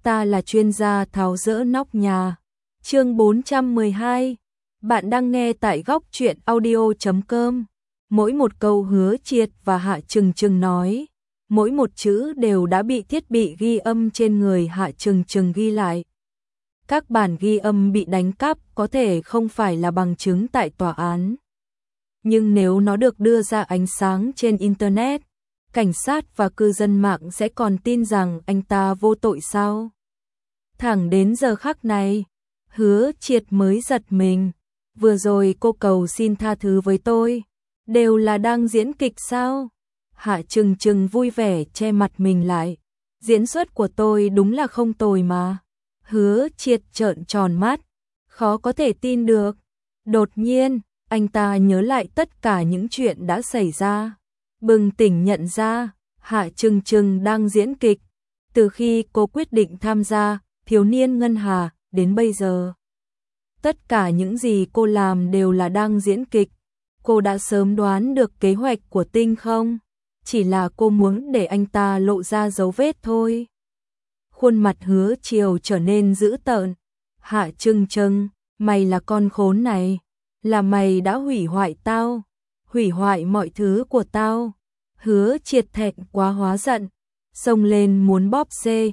ta là chuyên gia tháo dỡ nóc nhà. Chương 412. Bạn đang nghe tại góc truyện audio.com. Mỗi một câu Hứa Triệt và Hạ Trừng Trừng nói, mỗi một chữ đều đã bị thiết bị ghi âm trên người Hạ Trừng Trừng ghi lại. Các bản ghi âm bị đánh cắp có thể không phải là bằng chứng tại tòa án. Nhưng nếu nó được đưa ra ánh sáng trên Internet, cảnh sát và cư dân mạng sẽ còn tin rằng anh ta vô tội sao? Thẳng đến giờ khắc này, Hứa Triệt mới giật mình. Vừa rồi cô cầu xin tha thứ với tôi, đều là đang diễn kịch sao? Hạ Trừng Trừng vui vẻ che mặt mình lại. Diễn xuất của tôi đúng là không tồi mà. Hứa Triệt trợn tròn mắt, khó có thể tin được. Đột nhiên, anh ta nhớ lại tất cả những chuyện đã xảy ra. Bừng tỉnh nhận ra, Hạ Trừng Trừng đang diễn kịch. Từ khi cô quyết định tham gia Thiếu niên Ngân Hà đến bây giờ, tất cả những gì cô làm đều là đang diễn kịch. Cô đã sớm đoán được kế hoạch của Tinh không? Chỉ là cô muốn để anh ta lộ ra dấu vết thôi. Khuôn mặt Hứa Triều trở nên dữ tợn. Hạ Trừng Trừng, mày là con khốn này. Là mày đã hủy hoại tao, hủy hoại mọi thứ của tao. Hứa Triệt thẹn quá hóa giận, xông lên muốn bóp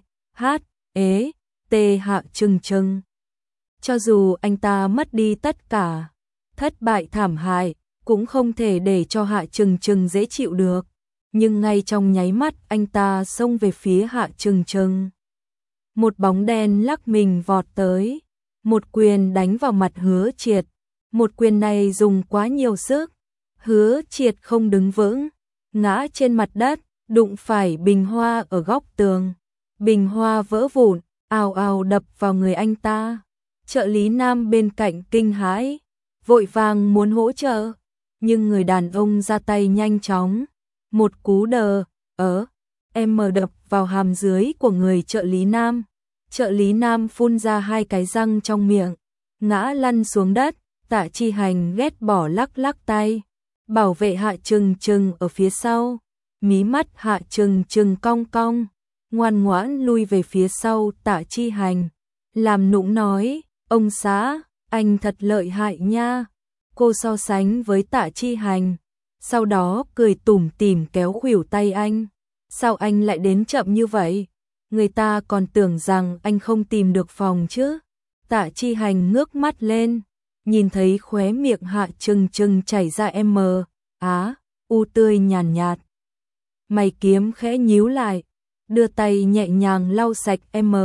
Hạ Trừng Trừng. Cho dù anh ta mất đi tất cả, thất bại thảm hại, cũng không thể để cho Hạ Trừng Trừng dễ chịu được. Nhưng ngay trong nháy mắt anh ta xông về phía Hạ Trừng Trừng. Một bóng đen lắc mình vọt tới, một quyền đánh vào mặt Hứa Triệt. Một quyền này dùng quá nhiều sức, Hứa Triệt không đứng vững, ngã trên mặt đất, đụng phải bình hoa ở góc tường. Bình hoa vỡ vụn, ào ào đập vào người anh ta. Trợ lý nam bên cạnh kinh hãi, vội vàng muốn hỗ trợ, nhưng người đàn ông ra tay nhanh chóng. Một cú đập vào hàm dưới của người trợ lý nam. Trợ lý nam phun ra 2 cái răng trong miệng, ngã lăn xuống đất. Tạ Chi Hành ghét bỏ lắc lắc tay, bảo vệ Hạ Trừng Trừng ở phía sau. Mí mắt Hạ Trừng Trừng cong cong, ngoan ngoãn lui về phía sau Tạ Chi Hành, làm nũng nói, ông xã, anh thật lợi hại nha. Cô so sánh với Tạ Chi Hành, sau đó cười tủm tỉm kéo khuỷu tay anh. Sao anh lại đến chậm như vậy? Người ta còn tưởng rằng anh không tìm được phòng chứ. Tạ Chi Hành ngước mắt lên, nhìn thấy khóe miệng Hạ Trừng Trừng chảy ra u tươi nhàn nhạt. Mày kiếm khẽ nhíu lại, đưa tay nhẹ nhàng lau sạch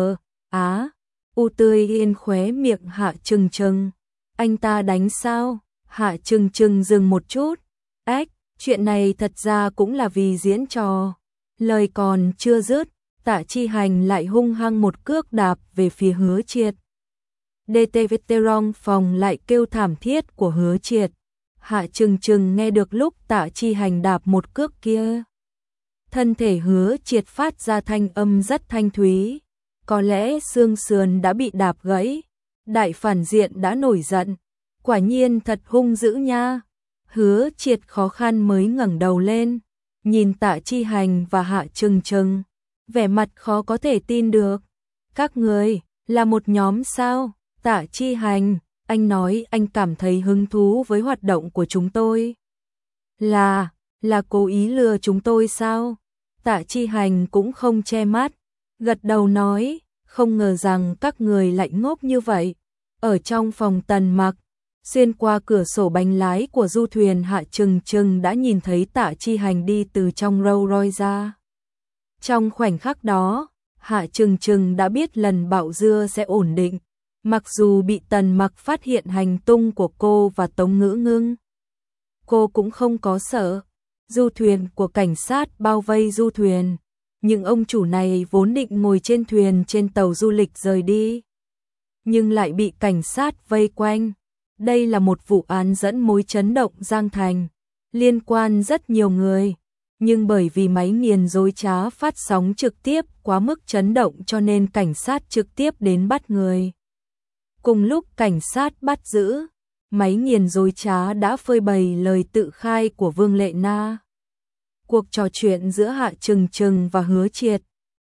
u tươi yên khóe miệng Hạ Trừng Trừng. Anh ta đánh sao? Hạ Trừng Trừng dừng một chút. Chuyện này thật ra cũng là vì diễn trò. Lời còn chưa dứt, Tạ Chi Hành lại hung hăng một cước đạp về phía Hứa Triệt. DTVT-rong phòng lại kêu thảm thiết của Hứa Triệt. Hạ Trừng Trừng nghe được lúc Tạ Chi Hành đạp một cước kia. Thân thể Hứa Triệt phát ra thanh âm rất thanh thúy. Có lẽ xương sườn đã bị đạp gãy. Đại phản diện đã nổi giận. Quả nhiên thật hung dữ nha. Hứa Triệt khó khăn mới ngẩng đầu lên, nhìn Tạ Chi Hành và Hạ Trừng Trừng, vẻ mặt khó có thể tin được. Các người là một nhóm sao? Tạ Chi Hành, anh nói anh cảm thấy hứng thú với hoạt động của chúng tôi. Là cố ý lừa chúng tôi sao? Tạ Chi Hành cũng không che mắt, gật đầu nói, không ngờ rằng các người lại ngốc như vậy. Ở trong phòng Tần Mặc, xuyên qua cửa sổ bánh lái của du thuyền, Hạ Trừng Trừng đã nhìn thấy Tạ Chi Hành đi từ trong Rolls Royce ra. Trong khoảnh khắc đó, Hạ Trừng Trừng đã biết lần bạo dưa sẽ ổn định. Mặc dù bị Tần Mặc phát hiện hành tung của cô và Tống Ngữ Ngưng, cô cũng không có sợ. Du thuyền của cảnh sát bao vây du thuyền, nhưng ông chủ này vốn định ngồi trên thuyền trên tàu du lịch rời đi, nhưng lại bị cảnh sát vây quanh. Đây là một vụ án dẫn mối chấn động Giang Thành, liên quan rất nhiều người, nhưng bởi vì máy nghiền dối trá phát sóng trực tiếp quá mức chấn động cho nên cảnh sát trực tiếp đến bắt người. Cùng lúc cảnh sát bắt giữ, máy nghiền dối trá đã phơi bày lời tự khai của Vương Lệ Na. Cuộc trò chuyện giữa Hạ Trừng Trừng và Hứa Triệt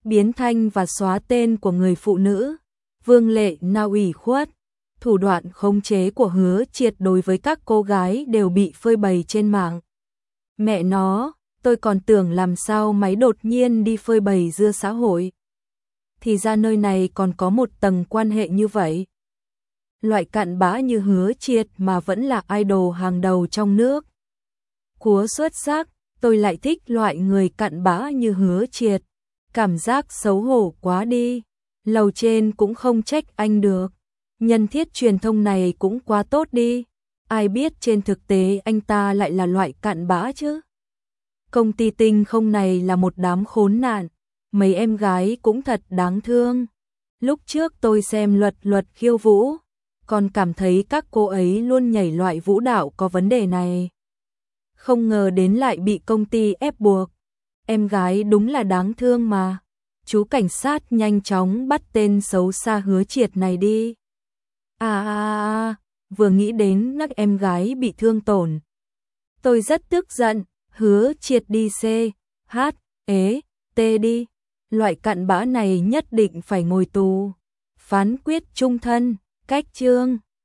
biến thanh và xóa tên của người phụ nữ. Vương Lệ nào ủy khuất, thủ đoạn khống chế của Hứa Triệt đối với các cô gái đều bị phơi bày trên mạng. Mẹ nó, tôi còn tưởng làm sao máy đột nhiên đi phơi bày giữa xã hội. Thì ra nơi này còn có một tầng quan hệ như vậy. Loại cặn bã như Hứa Triệt mà vẫn là idol hàng đầu trong nước. Cúa xuất sắc, tôi lại thích loại người cặn bã như Hứa Triệt. Cảm giác xấu hổ quá đi. Lầu trên cũng không trách anh được. Nhân thiết truyền thông này cũng quá tốt đi. Ai biết trên thực tế anh ta lại là loại cặn bã chứ. Công ty Tinh Không này là một đám khốn nạn. Mấy em gái cũng thật đáng thương. Lúc trước tôi xem luật khiêu vũ, còn cảm thấy các cô ấy luôn nhảy loại vũ đạo có vấn đề này. Không ngờ đến lại bị công ty ép buộc. Em gái đúng là đáng thương mà. Chú cảnh sát nhanh chóng bắt tên xấu xa Hứa Triệt này đi. Vừa nghĩ đến các em gái bị thương tổn. Tôi rất tức giận, Hứa Triệt đi CHT đi. Loại cặn bã này nhất định phải ngồi tù. Phán quyết chung thân, cách chương.